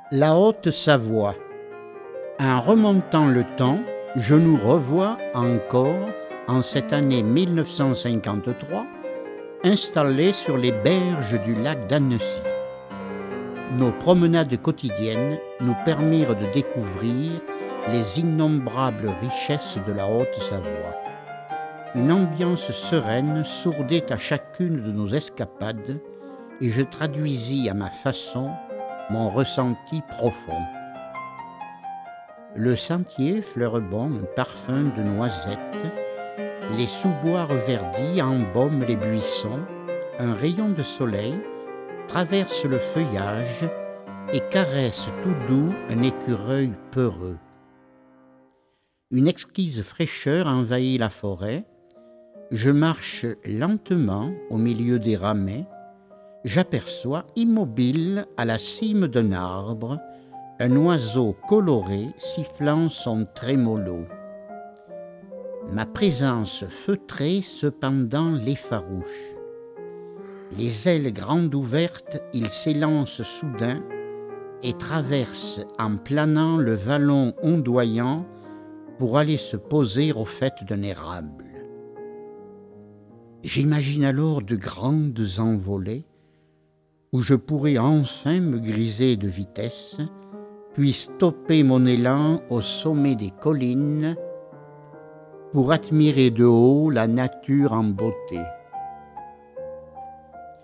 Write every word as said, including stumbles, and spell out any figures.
La Haute-Savoie. En remontant le temps, je nous revois encore, en cette année mille neuf cent cinquante-trois, installés sur les berges du lac d'Annecy. Nos promenades quotidiennes nous permirent de découvrir les innombrables richesses de la Haute-Savoie. Une ambiance sereine sourdait à chacune de nos escapades et je traduisis à ma façon mon ressenti profond. Le sentier fleure bon un parfum de noisettes, les sous-bois reverdis embaument les buissons, un rayon de soleil traverse le feuillage et caresse tout doux un écureuil peureux. Une exquise fraîcheur envahit la forêt, je marche lentement au milieu des ramets, j'aperçois immobile à la cime d'un arbre un oiseau coloré sifflant son trémolo. Ma présence feutrée cependant l'effarouche. Les ailes grandes ouvertes, il s'élance soudain et traverse en planant le vallon ondoyant pour aller se poser au faîte d'un érable. J'imagine alors de grandes envolées où je pourrais enfin me griser de vitesse, puis stopper mon élan au sommet des collines pour admirer de haut la nature en beauté.